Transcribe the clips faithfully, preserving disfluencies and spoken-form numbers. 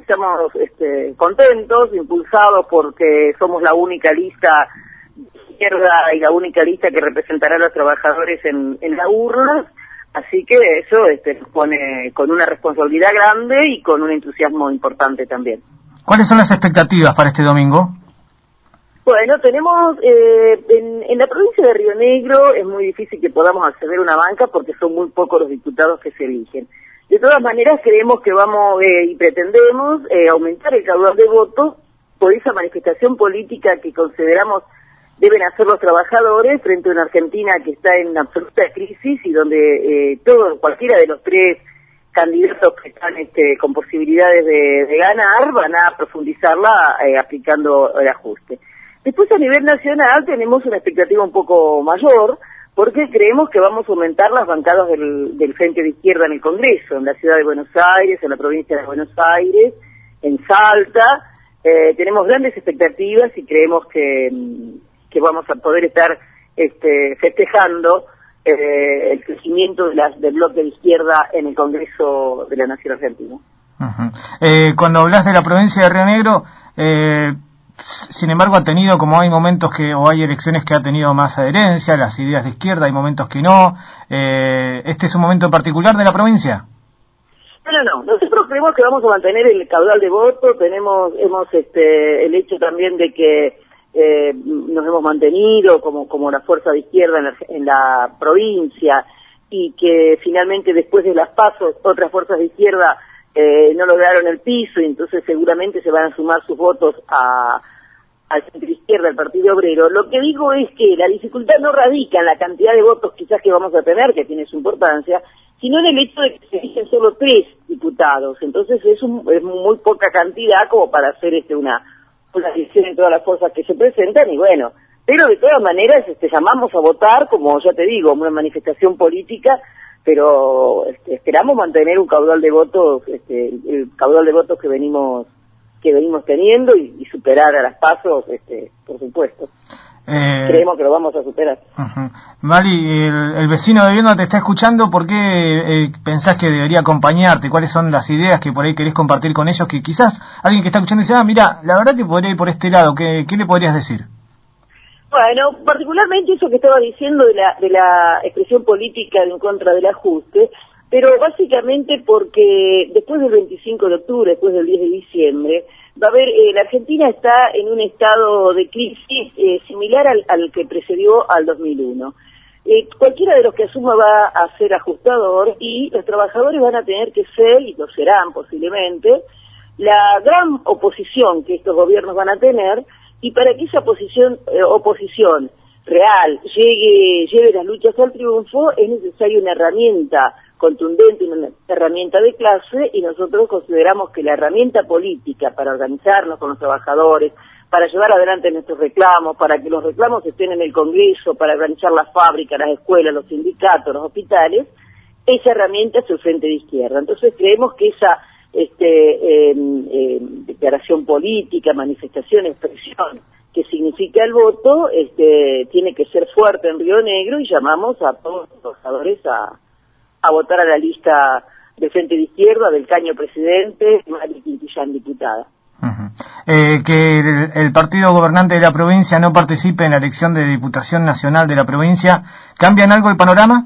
estamos este, contentos, impulsados porque somos la única lista izquierda y la única lista que representará a los trabajadores en, en la urna, así que eso este, nos pone con una responsabilidad grande y con un entusiasmo importante también. ¿Cuáles son las expectativas para este domingo? Bueno, tenemos, eh, en, en la provincia de Río Negro es muy difícil que podamos acceder a una banca porque son muy pocos los diputados que se eligen. De todas maneras, creemos que vamos eh, y pretendemos eh, aumentar el caudal de votos por esa manifestación política que consideramos deben hacer los trabajadores frente a una Argentina que está en absoluta crisis y donde eh, todo, cualquiera de los tres candidatos que están este, con posibilidades de, de ganar van a profundizarla eh, aplicando el ajuste. Después, a nivel nacional, tenemos una expectativa un poco mayor, porque creemos que vamos a aumentar las bancadas del, del Frente de Izquierda en el Congreso, en la ciudad de Buenos Aires, en la provincia de Buenos Aires, en Salta. Eh, tenemos grandes expectativas y creemos que, que vamos a poder estar este, festejando eh, el crecimiento de las, del bloque de izquierda en el Congreso de la Nación Argentina. Uh-huh. Eh, cuando hablas de la provincia de Río Negro, eh... sin embargo ha tenido, como hay momentos que, o hay elecciones que ha tenido más adherencia, las ideas de izquierda, hay momentos que no, eh, ¿este es un momento particular de la provincia? No, no, no, nosotros creemos que vamos a mantener el caudal de votos, tenemos, hemos este, el hecho también de que eh, nos hemos mantenido como, como la fuerza de izquierda en la, en la provincia, y que finalmente después de las pasos otras fuerzas de izquierda Eh, no lograron el piso y entonces seguramente se van a sumar sus votos a al centro izquierda, al Partido Obrero. Lo que digo es que la dificultad no radica en la cantidad de votos quizás que vamos a tener, que tiene su importancia, sino en el hecho de que se eligen solo tres diputados. Entonces es, un, es muy poca cantidad como para hacer este una, una decisión en todas las fuerzas que se presentan, y bueno, pero de todas maneras este, llamamos a votar, como ya te digo, una manifestación política, pero este, esperamos mantener un caudal de votos, este, el caudal de votos que venimos que venimos teniendo y, y superar a las pasos, este, por supuesto. Eh, Creemos que lo vamos a superar. Uh-huh. Mali, el, el vecino de Viedma te está escuchando. ¿Por qué eh, pensás que debería acompañarte? ¿Cuáles son las ideas que por ahí querés compartir con ellos? Que quizás alguien que está escuchando dice, ah, mira, la verdad que podría ir por este lado. ¿Qué, qué le podrías decir? Bueno, particularmente eso que estaba diciendo de la, de la expresión política en contra del ajuste, pero básicamente porque después del veinticinco de octubre, después del diez de diciembre, va a haber, eh, la Argentina está en un estado de crisis eh, similar al, al que precedió al dos mil uno. Eh, cualquiera de los que asuma va a ser ajustador y los trabajadores van a tener que ser, y lo serán posiblemente, la gran oposición que estos gobiernos van a tener. Y para que esa posición, eh, oposición real llegue, lleve las luchas al triunfo, es necesaria una herramienta contundente, una herramienta de clase, y nosotros consideramos que la herramienta política para organizarnos con los trabajadores, para llevar adelante nuestros reclamos, para que los reclamos estén en el Congreso, para organizar las fábricas, las escuelas, los sindicatos, los hospitales, esa herramienta es el Frente de Izquierda. Entonces creemos que esa este eh, eh, declaración política, manifestación, expresión que significa el voto, este tiene que ser fuerte en Río Negro, y llamamos a todos los trabajadores a, a votar a la lista del Frente de Izquierda, del Caño presidente, Mari Quintillán diputada. Uh-huh. Eh, que el, el partido gobernante de la provincia no participe en la elección de Diputación Nacional de la provincia, ¿cambia en algo el panorama?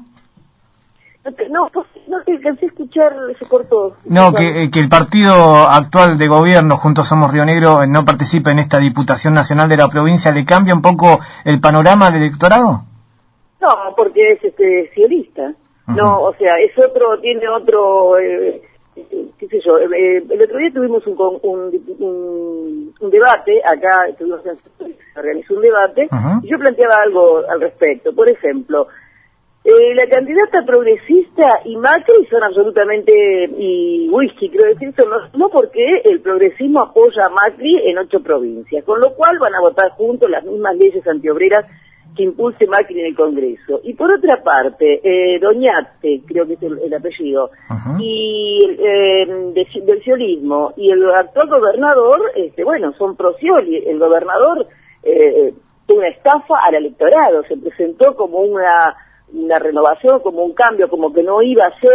No, te, no, no te alcancé a escuchar, se cortó. No, que, que el partido actual de gobierno, Juntos Somos Río Negro, no participe en esta Diputación Nacional de la provincia, ¿le cambia un poco el panorama al electorado? No, porque es este sionista. Uh-huh. No, o sea, es otro, tiene otro, eh, qué sé yo, eh, el otro día tuvimos un, un, un, un debate, acá tuvimos, se organizó un debate, uh-huh. y yo planteaba algo al respecto. Por ejemplo, Eh, la candidata progresista y Macri son absolutamente, y whisky, creo decir, son no, no porque el progresismo apoya a Macri en ocho provincias, con lo cual van a votar juntos las mismas leyes antiobreras que impulse Macri en el Congreso. Y por otra parte, eh, Doñate, creo que es el, el apellido, uh-huh. y eh, de, del ciolismo, y el actual gobernador, este, bueno, son pro Scioli. El gobernador eh, tuvo una estafa al electorado, se presentó como una una renovación, como un cambio, como que no iba a ser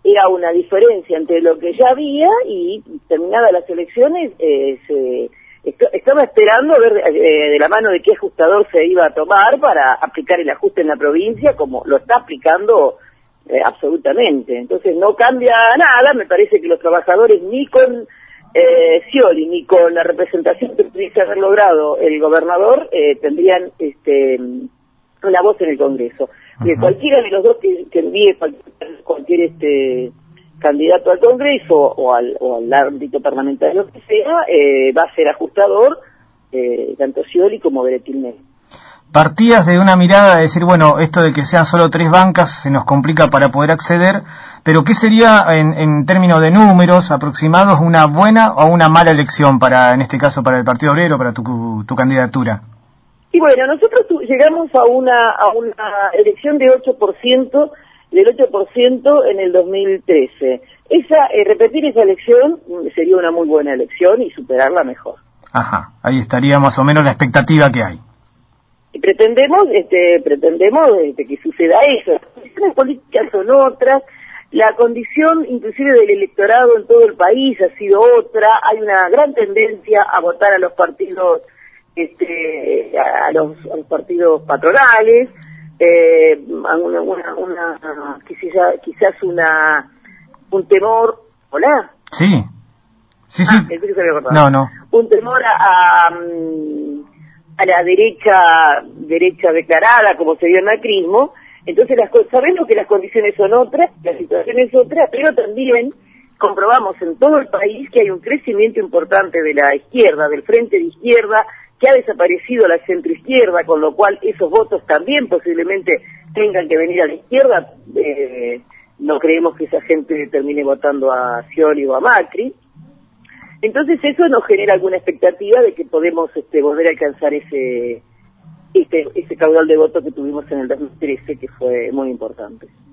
era una diferencia entre lo que ya había y terminadas las elecciones eh, se estaba esperando ver eh, de la mano de qué ajustador se iba a tomar para aplicar el ajuste en la provincia, como lo está aplicando eh, absolutamente. Entonces no cambia nada, me parece que los trabajadores ni con eh, Scioli ni con la representación que pudiese haber logrado el gobernador eh, tendrían este una voz en el Congreso. Uh-huh. Y cualquiera de los dos que, que envíe cualquier este candidato al Congreso o al, o al ámbito parlamentario que sea, eh, va a ser ajustador eh, tanto Scioli como Beretilnez. Partías de una mirada de decir, bueno, esto de que sean solo tres bancas se nos complica para poder acceder, pero ¿qué sería en, en términos de números aproximados una buena o una mala elección para, en este caso, para el Partido Obrero, para tu, tu candidatura? Y bueno, nosotros tu, llegamos a una a una elección de ocho por ciento, del ocho por ciento en el dos mil trece. Esa eh, repetir esa elección sería una muy buena elección y superarla mejor. Ajá, ahí estaría más o menos la expectativa que hay. Y pretendemos este pretendemos este, que suceda eso. Las condiciones políticas son otras, la condición inclusive del electorado en todo el país ha sido otra, hay una gran tendencia a votar a los partidos este a los, a los partidos patronales, eh, una, una, una quizás, quizás una un temor, hola sí sí sí ah, pensé que se había cortado. no no un temor a, a, a la derecha derecha declarada como sería el macrismo. Entonces las sabemos que las condiciones son otras, la situación es otra, pero también comprobamos en todo el país que hay un crecimiento importante de la izquierda, del frente de izquierda, que ha desaparecido la centroizquierda, con lo cual esos votos también posiblemente tengan que venir a la izquierda. Eh, no creemos que esa gente termine votando a Scioli o a Macri. Entonces eso nos genera alguna expectativa de que podemos este, volver a alcanzar ese, este, ese caudal de votos que tuvimos en el dos mil trece, que fue muy importante.